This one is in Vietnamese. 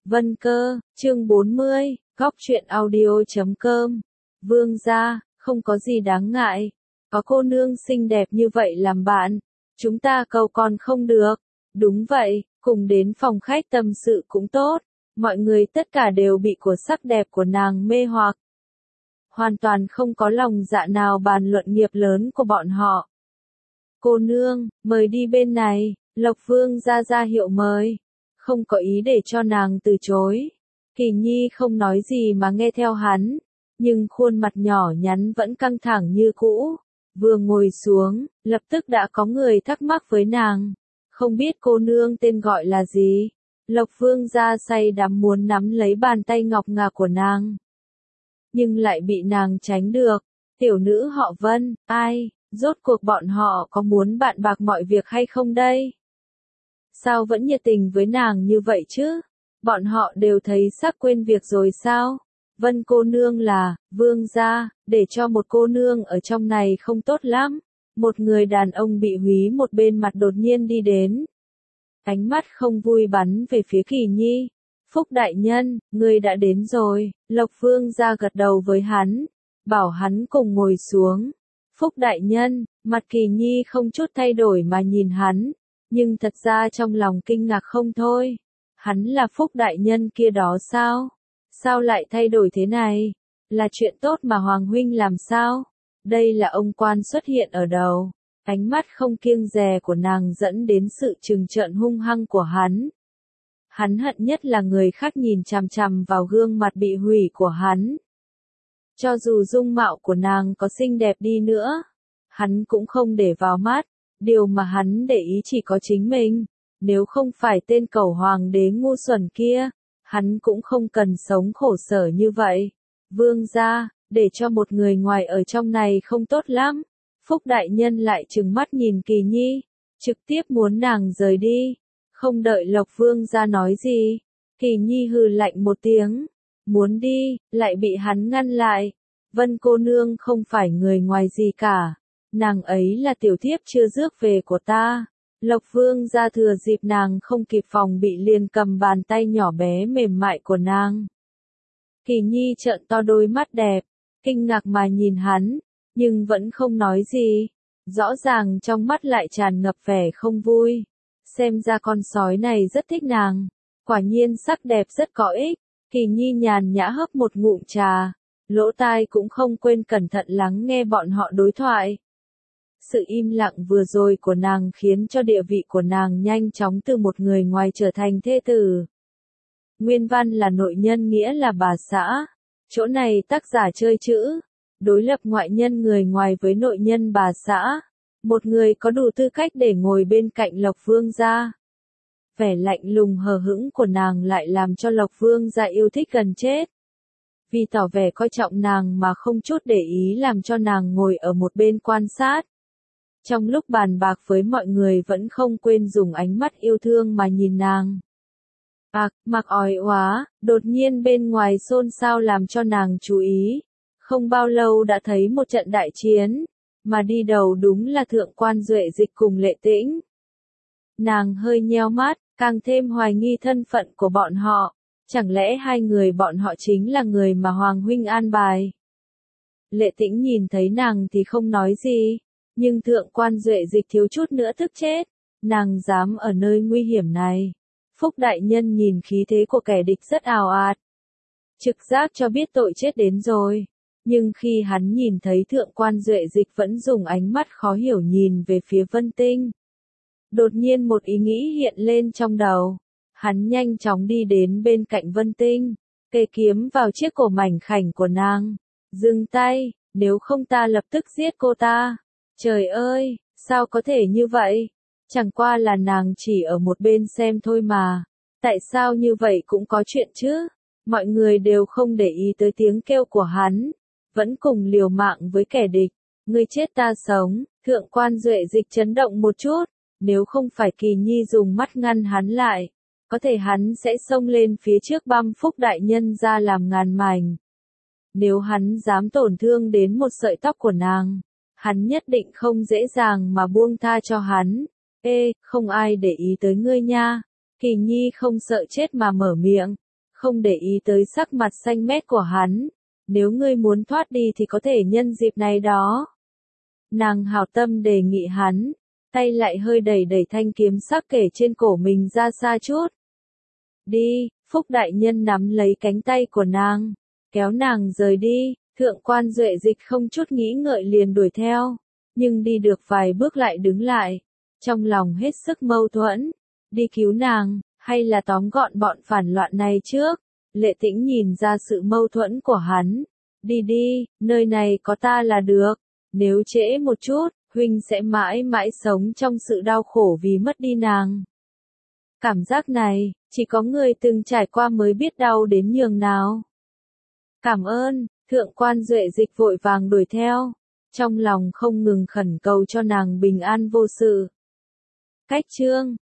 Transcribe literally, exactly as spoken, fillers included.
Vân Cơ, chương bốn mươi, góc truyện audio chấm com. Vương gia, không có gì đáng ngại. Có cô nương xinh đẹp như vậy làm bạn. Chúng ta cầu còn không được. Đúng vậy, cùng đến phòng khách tâm sự cũng tốt. Mọi người tất cả đều bị của sắc đẹp của nàng mê hoặc. Hoàn toàn không có lòng dạ nào bàn luận nghiệp lớn của bọn họ. Cô nương, mời đi bên này, Lộc Vương ra ra hiệu mời. Không có ý để cho nàng từ chối. Kỳ Nhi không nói gì mà nghe theo hắn, nhưng khuôn mặt nhỏ nhắn vẫn căng thẳng như cũ. Vừa ngồi xuống, lập tức đã có người thắc mắc với nàng. Không biết cô nương tên gọi là gì? Lộc Vương ra say đắm muốn nắm lấy bàn tay ngọc ngà của nàng. Nhưng lại bị nàng tránh được. Tiểu nữ họ Vân, ai, rốt cuộc bọn họ có muốn bạn bạc mọi việc hay không đây? Sao vẫn nhiệt tình với nàng như vậy chứ? Bọn họ đều thấy sắc quên việc rồi sao? Vân cô nương là, vương gia, để cho một cô nương ở trong này không tốt lắm. Một người đàn ông bị húy một bên mặt đột nhiên đi đến. Ánh mắt không vui bắn về phía Kỳ Nhi. Phúc đại nhân, ngươi đã đến rồi. Lộc Vương gia gật đầu với hắn, bảo hắn cùng ngồi xuống. Phúc đại nhân, mặt Kỳ Nhi không chút thay đổi mà nhìn hắn. Nhưng thật ra trong lòng kinh ngạc không thôi. Hắn là Phúc đại nhân kia đó sao? Sao lại thay đổi thế này? Là chuyện tốt mà Hoàng huynh làm sao? Đây là ông quan xuất hiện ở đầu. Ánh mắt không kiêng dè của nàng dẫn đến sự trừng trợn hung hăng của hắn. Hắn hận nhất là người khác nhìn chằm chằm vào gương mặt bị hủy của hắn. Cho dù dung mạo của nàng có xinh đẹp đi nữa, hắn cũng không để vào mắt. Điều mà hắn để ý chỉ có chính mình. Nếu không phải tên cẩu hoàng đế ngu xuẩn kia, hắn cũng không cần sống khổ sở như vậy. Vương gia, để cho một người ngoài ở trong này không tốt lắm. Phúc đại nhân lại trừng mắt nhìn Kỳ Nhi, trực tiếp muốn nàng rời đi. Không đợi Lộc Vương gia nói gì, Kỳ Nhi hừ lạnh một tiếng, muốn đi, lại bị hắn ngăn lại. Vân cô nương không phải người ngoài gì cả. Nàng ấy là tiểu thiếp chưa rước về của ta. Lộc Vương ra thừa dịp nàng không kịp phòng bị liền cầm bàn tay nhỏ bé mềm mại của nàng. Kỳ Nhi trợn to đôi mắt đẹp, kinh ngạc mà nhìn hắn, nhưng vẫn không nói gì. Rõ ràng trong mắt lại tràn ngập vẻ không vui. Xem ra con sói này rất thích nàng. Quả nhiên sắc đẹp rất có ích. Kỳ Nhi nhàn nhã hấp một ngụm trà, lỗ tai cũng không quên cẩn thận lắng nghe bọn họ đối thoại. Sự im lặng vừa rồi của nàng khiến cho địa vị của nàng nhanh chóng từ một người ngoài trở thành thê tử. Nguyên văn là nội nhân nghĩa là bà xã. Chỗ này tác giả chơi chữ. Đối lập ngoại nhân người ngoài với nội nhân bà xã. Một người có đủ tư cách để ngồi bên cạnh Lộc Vương gia. Vẻ lạnh lùng hờ hững của nàng lại làm cho Lộc Vương gia yêu thích gần chết. Vì tỏ vẻ coi trọng nàng mà không chút để ý làm cho nàng ngồi ở một bên quan sát. Trong lúc bàn bạc với mọi người vẫn không quên dùng ánh mắt yêu thương mà nhìn nàng. Ác, mặc ói oá, đột nhiên bên ngoài xôn xao làm cho nàng chú ý. Không bao lâu đã thấy một trận đại chiến, mà đi đầu đúng là thượng quan Duệ Dịch cùng Lệ Tĩnh. Nàng hơi nheo mắt, càng thêm hoài nghi thân phận của bọn họ. Chẳng lẽ hai người bọn họ chính là người mà Hoàng huynh an bài? Lệ Tĩnh nhìn thấy nàng thì không nói gì. Nhưng thượng quan Duệ Dịch thiếu chút nữa tức chết. Nàng dám ở nơi nguy hiểm này. Phúc đại nhân nhìn khí thế của kẻ địch rất ào ạt. Trực giác cho biết tội chết đến rồi. Nhưng khi hắn nhìn thấy thượng quan Duệ Dịch vẫn dùng ánh mắt khó hiểu nhìn về phía Vân Tinh. Đột nhiên một ý nghĩ hiện lên trong đầu. Hắn nhanh chóng đi đến bên cạnh Vân Tinh. Kề kiếm vào chiếc cổ mảnh khảnh của nàng. Dừng tay, nếu không ta lập tức giết cô ta. Trời ơi, sao có thể như vậy? Chẳng qua là nàng chỉ ở một bên xem thôi mà. Tại sao như vậy cũng có chuyện chứ? Mọi người đều không để ý tới tiếng kêu của hắn. Vẫn cùng liều mạng với kẻ địch. Ngươi chết ta sống, thượng quan Duệ Dịch chấn động một chút. Nếu không phải Kỳ Nhi dùng mắt ngăn hắn lại, có thể hắn sẽ xông lên phía trước băm Phúc đại nhân ra làm ngàn mảnh. Nếu hắn dám tổn thương đến một sợi tóc của nàng, hắn nhất định không dễ dàng mà buông tha cho hắn. Ê, không ai để ý tới ngươi nha. Kỳ Nhi không sợ chết mà mở miệng. không để ý tới sắc mặt xanh mét của hắn. Nếu ngươi muốn thoát đi thì có thể nhân dịp này đó. Nàng hảo tâm đề nghị hắn, tay lại hơi đẩy đẩy thanh kiếm sắc kể trên cổ mình ra xa chút. Đi, Phúc đại nhân nắm lấy cánh tay của nàng, kéo nàng rời đi, thượng quan Duệ Dịch không chút nghĩ ngợi liền đuổi theo, nhưng đi được vài bước lại đứng lại, trong lòng hết sức mâu thuẫn, đi cứu nàng, hay là tóm gọn bọn phản loạn này trước. Lệ Tĩnh nhìn ra sự mâu thuẫn của hắn, đi đi, nơi này có ta là được, nếu trễ một chút, huynh sẽ mãi mãi sống trong sự đau khổ vì mất đi nàng. Cảm giác này, chỉ có người từng trải qua mới biết đau đến nhường nào. Cảm ơn, thượng quan Duệ Dịch vội vàng đuổi theo, trong lòng không ngừng khẩn cầu cho nàng bình an vô sự. Cách chương